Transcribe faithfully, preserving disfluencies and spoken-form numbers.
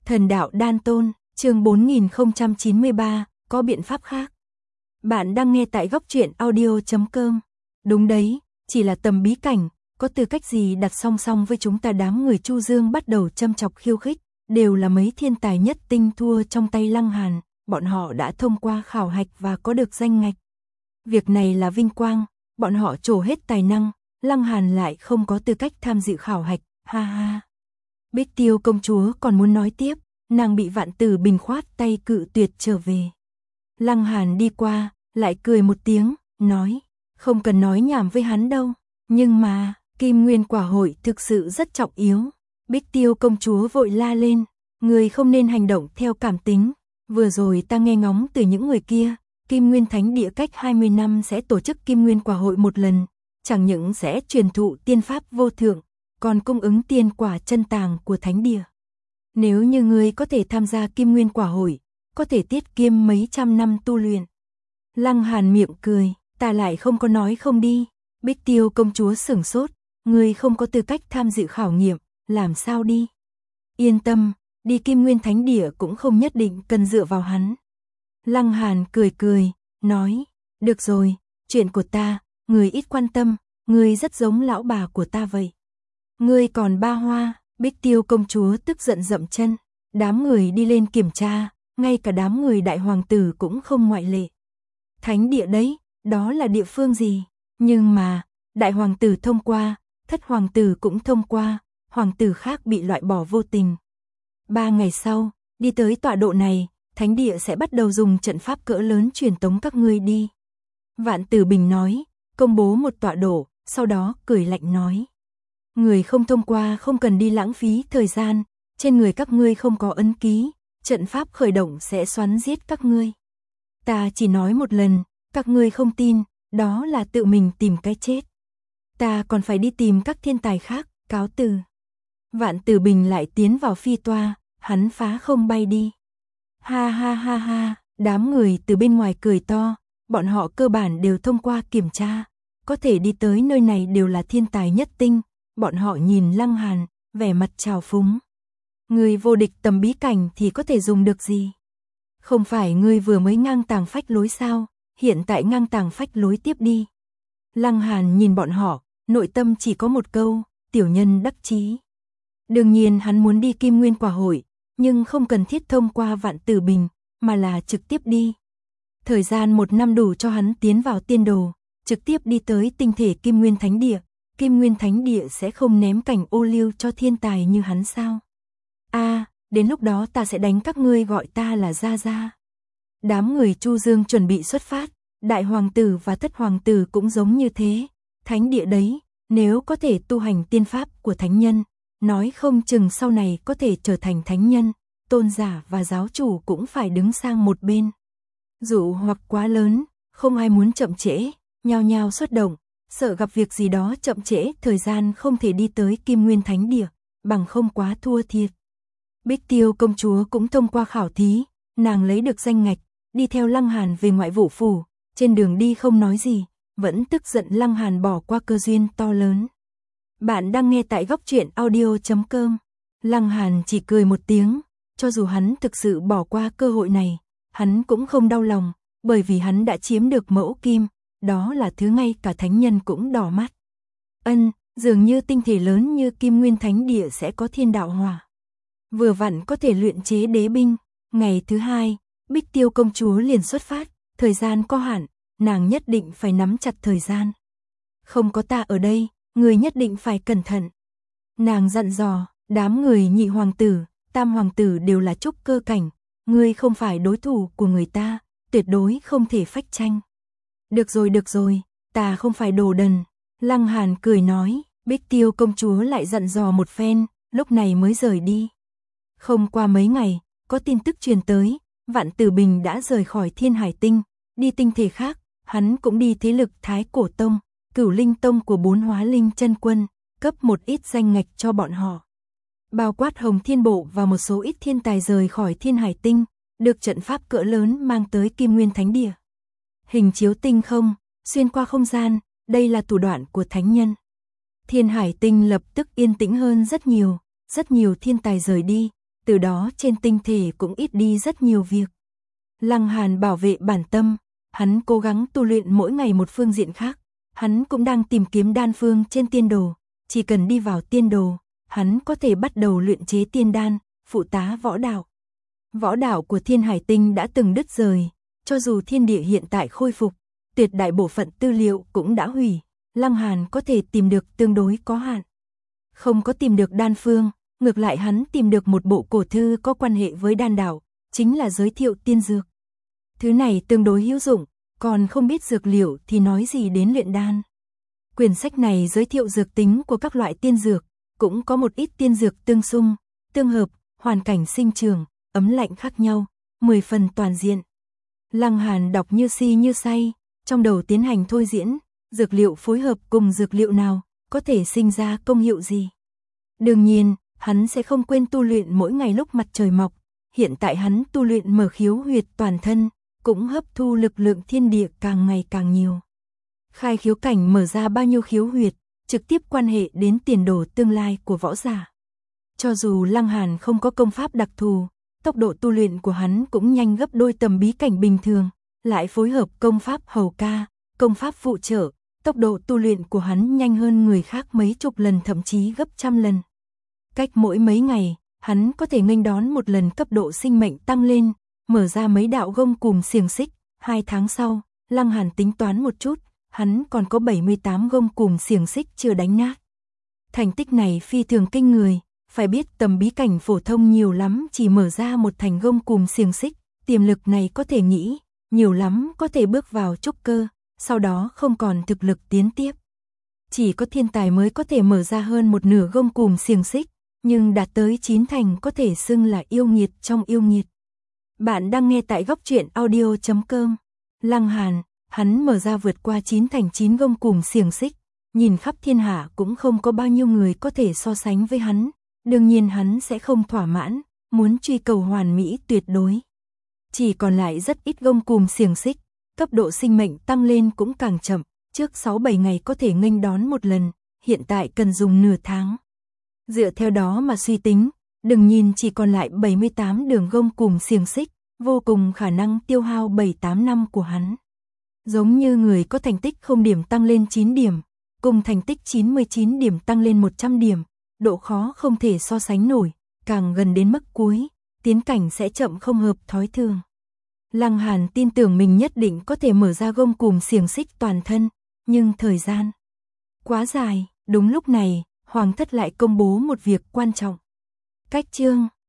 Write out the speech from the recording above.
Thần đạo đan tôn, chương bốn nghìn không trăm chín mươi ba, có biện pháp khác. Bạn đang nghe tại góc truyện audio chấm com. Đúng đấy, chỉ là tầm bí cảnh, có tư cách gì đặt song song với chúng ta? Đám người Chu Dương bắt đầu châm chọc khiêu khích, đều là mấy thiên tài nhất tinh thua trong tay Lăng Hàn, bọn họ đã thông qua khảo hạch và có được danh ngạch. Việc này là vinh quang, bọn họ trổ hết tài năng, Lăng Hàn lại không có tư cách tham dự khảo hạch, ha ha. Bích Tiêu công chúa còn muốn nói tiếp, nàng bị Vạn Tử Bình khoát tay cự tuyệt trở về. Lăng Hàn đi qua, lại cười một tiếng, nói, không cần nói nhảm với hắn đâu, nhưng mà, Kim Nguyên quả hội thực sự rất trọng yếu. Bích Tiêu công chúa vội la lên, người không nên hành động theo cảm tính, vừa rồi ta nghe ngóng từ những người kia, Kim Nguyên Thánh Địa cách hai mươi năm sẽ tổ chức Kim Nguyên quả hội một lần, chẳng những sẽ truyền thụ tiên pháp vô thượng, còn cung ứng tiên quả chân tàng của Thánh Địa. Nếu như ngươi có thể tham gia Kim Nguyên quả hội, có thể tiết kiệm mấy trăm năm tu luyện. Lăng Hàn miệng cười, ta lại không có nói không đi. Bích Tiêu công chúa sửng sốt, ngươi không có tư cách tham dự khảo nghiệm, làm sao đi? Yên tâm, đi Kim Nguyên Thánh Địa cũng không nhất định cần dựa vào hắn. Lăng Hàn cười cười, nói, được rồi, chuyện của ta, ngươi ít quan tâm, ngươi rất giống lão bà của ta vậy. Ngươi còn ba hoa. Bích Tiêu công chúa tức giận dậm chân, đám người đi lên kiểm tra, ngay cả đám người đại hoàng tử cũng không ngoại lệ. Thánh địa đấy, đó là địa phương gì? Nhưng mà, đại hoàng tử thông qua, thất hoàng tử cũng thông qua, hoàng tử khác bị loại bỏ vô tình. Ba ngày sau, đi tới tọa độ này, thánh địa sẽ bắt đầu dùng trận pháp cỡ lớn truyền tống các ngươi đi. Vạn Tử Bình nói, công bố một tọa độ, sau đó cười lạnh nói. Người không thông qua không cần đi lãng phí thời gian, trên người các ngươi không có ấn ký, trận pháp khởi động sẽ xoắn giết các ngươi. Ta chỉ nói một lần, các ngươi không tin, đó là tự mình tìm cái chết. Ta còn phải đi tìm các thiên tài khác, cáo từ. Vạn Tử Bình lại tiến vào phi toa, hắn phá không bay đi. Ha ha ha ha, đám người từ bên ngoài cười to, bọn họ cơ bản đều thông qua kiểm tra, có thể đi tới nơi này đều là thiên tài nhất tinh. Bọn họ nhìn Lăng Hàn, vẻ mặt trào phúng. Người vô địch tầm bí cảnh thì có thể dùng được gì? Không phải ngươi vừa mới ngang tàng phách lối sao, hiện tại ngang tàng phách lối tiếp đi. Lăng Hàn nhìn bọn họ, nội tâm chỉ có một câu, tiểu nhân đắc chí. Đương nhiên hắn muốn đi Kim Nguyên quả hội, nhưng không cần thiết thông qua Vạn Tử Bình, mà là trực tiếp đi. Thời gian một năm đủ cho hắn tiến vào tiên đồ, trực tiếp đi tới tinh thể Kim Nguyên Thánh Địa. Kim Nguyên Thánh Địa sẽ không ném cảnh ô liu cho thiên tài như hắn sao? A, à, đến lúc đó ta sẽ đánh các ngươi gọi ta là Gia Gia. Đám người Chu Dương chuẩn bị xuất phát, đại hoàng tử và thất hoàng tử cũng giống như thế. Thánh địa đấy, nếu có thể tu hành tiên pháp của thánh nhân, nói không chừng sau này có thể trở thành thánh nhân, tôn giả và giáo chủ cũng phải đứng sang một bên. Dụ hoặc quá lớn, không ai muốn chậm trễ, nhao nhao xuất động. Sợ gặp việc gì đó chậm trễ thời gian không thể đi tới Kim Nguyên Thánh Địa, bằng không quá thua thiệt. Bích Tiêu công chúa cũng thông qua khảo thí, nàng lấy được danh ngạch, đi theo Lăng Hàn về Ngoại Vũ phủ, trên đường đi không nói gì, vẫn tức giận Lăng Hàn bỏ qua cơ duyên to lớn. Bạn đang nghe tại góc truyện audio chấm com. Lăng Hàn chỉ cười một tiếng, cho dù hắn thực sự bỏ qua cơ hội này, hắn cũng không đau lòng, bởi vì hắn đã chiếm được mẫu kim. Đó là thứ ngay cả thánh nhân cũng đỏ mắt. Ân, dường như tinh thể lớn như Kim Nguyên Thánh Địa sẽ có thiên đạo hỏa. Vừa vặn có thể luyện chế đế binh. Ngày thứ hai, Bích Tiêu công chúa liền xuất phát, thời gian có hạn, nàng nhất định phải nắm chặt thời gian. Không có ta ở đây, người nhất định phải cẩn thận. Nàng dặn dò, đám người nhị hoàng tử, tam hoàng tử đều là trúc cơ cảnh, ngươi không phải đối thủ của người ta, tuyệt đối không thể phách tranh. Được rồi được rồi, ta không phải đồ đần. Lăng Hàn cười nói, Bích Tiêu công chúa lại dặn dò một phen, lúc này mới rời đi. Không qua mấy ngày, có tin tức truyền tới, Vạn Tử Bình đã rời khỏi Thiên Hải Tinh, đi tinh thể khác, hắn cũng đi thế lực Thái Cổ Tông, Cửu Linh Tông của bốn hóa linh chân quân, cấp một ít danh ngạch cho bọn họ. Bao quát Hồng Thiên Bộ và một số ít thiên tài rời khỏi Thiên Hải Tinh, được trận pháp cỡ lớn mang tới Kim Nguyên Thánh Địa. Hình chiếu tinh không, xuyên qua không gian, đây là thủ đoạn của thánh nhân. Thiên Hải Tinh lập tức yên tĩnh hơn rất nhiều, rất nhiều thiên tài rời đi, từ đó trên tinh thể cũng ít đi rất nhiều việc. Lăng Hàn bảo vệ bản tâm, hắn cố gắng tu luyện mỗi ngày một phương diện khác, hắn cũng đang tìm kiếm đan phương trên tiên đồ, chỉ cần đi vào tiên đồ, hắn có thể bắt đầu luyện chế tiên đan, phụ tá võ đạo. Võ đạo của Thiên Hải Tinh đã từng đứt rời, cho dù thiên địa hiện tại khôi phục, tuyệt đại bộ phận tư liệu cũng đã hủy, Lăng Hàn có thể tìm được tương đối có hạn. Không có tìm được đan phương, ngược lại hắn tìm được một bộ cổ thư có quan hệ với đan đạo, chính là giới thiệu tiên dược. Thứ này tương đối hữu dụng, còn không biết dược liệu thì nói gì đến luyện đan. Quyển sách này giới thiệu dược tính của các loại tiên dược, cũng có một ít tiên dược tương xung, tương hợp, hoàn cảnh sinh trưởng, ấm lạnh khác nhau, mười phần toàn diện. Lăng Hàn đọc như si như say, trong đầu tiến hành thôi diễn, dược liệu phối hợp cùng dược liệu nào, có thể sinh ra công hiệu gì. Đương nhiên, hắn sẽ không quên tu luyện mỗi ngày lúc mặt trời mọc, hiện tại hắn tu luyện mở khiếu huyệt toàn thân, cũng hấp thu lực lượng thiên địa càng ngày càng nhiều. Khai khiếu cảnh mở ra bao nhiêu khiếu huyệt, trực tiếp quan hệ đến tiền đồ tương lai của võ giả. Cho dù Lăng Hàn không có công pháp đặc thù, tốc độ tu luyện của hắn cũng nhanh gấp đôi tầm bí cảnh bình thường, lại phối hợp công pháp hầu ca, công pháp phụ trợ, tốc độ tu luyện của hắn nhanh hơn người khác mấy chục lần thậm chí gấp trăm lần. Cách mỗi mấy ngày, hắn có thể nghênh đón một lần cấp độ sinh mệnh tăng lên, mở ra mấy đạo gông cùm xiềng xích, hai tháng sau, Lăng Hàn tính toán một chút, hắn còn có bảy mươi tám gông cùm xiềng xích chưa đánh nát. Thành tích này phi thường kinh người, phải biết tầm bí cảnh phổ thông nhiều lắm chỉ mở ra một thành gông cùm xiềng xích, tiềm lực này có thể nghĩ, nhiều lắm có thể bước vào trúc cơ, sau đó không còn thực lực tiến tiếp. Chỉ có thiên tài mới có thể mở ra hơn một nửa gông cùm xiềng xích, nhưng đạt tới chín thành có thể xưng là yêu nghiệt trong yêu nghiệt. Bạn đang nghe tại góc truyện audio chấm com. Lăng Hàn, hắn mở ra vượt qua chín thành chín gông cùm xiềng xích, nhìn khắp thiên hạ cũng không có bao nhiêu người có thể so sánh với hắn, đương nhiên hắn sẽ không thỏa mãn, muốn truy cầu hoàn mỹ tuyệt đối. Chỉ còn lại rất ít gông cùm xiềng xích, cấp độ sinh mệnh tăng lên cũng càng chậm, trước sáu bảy ngày có thể nghênh đón một lần, hiện tại cần dùng nửa tháng. Dựa theo đó mà suy tính, đừng nhìn chỉ còn lại bảy mươi tám đường gông cùm xiềng xích, vô cùng khả năng tiêu hao bảy tám năm của hắn. Giống như người có thành tích không điểm tăng lên chín điểm, cùng thành tích chín mươi chín điểm tăng lên một trăm điểm, độ khó không thể so sánh nổi, càng gần đến mức cuối, tiến cảnh sẽ chậm không hợp thói thường. Lăng Hàn tin tưởng mình nhất định có thể mở ra gông cùm xiềng xích toàn thân, nhưng thời gian quá dài, đúng lúc này, Hoàng thất lại công bố một việc quan trọng. Cách chương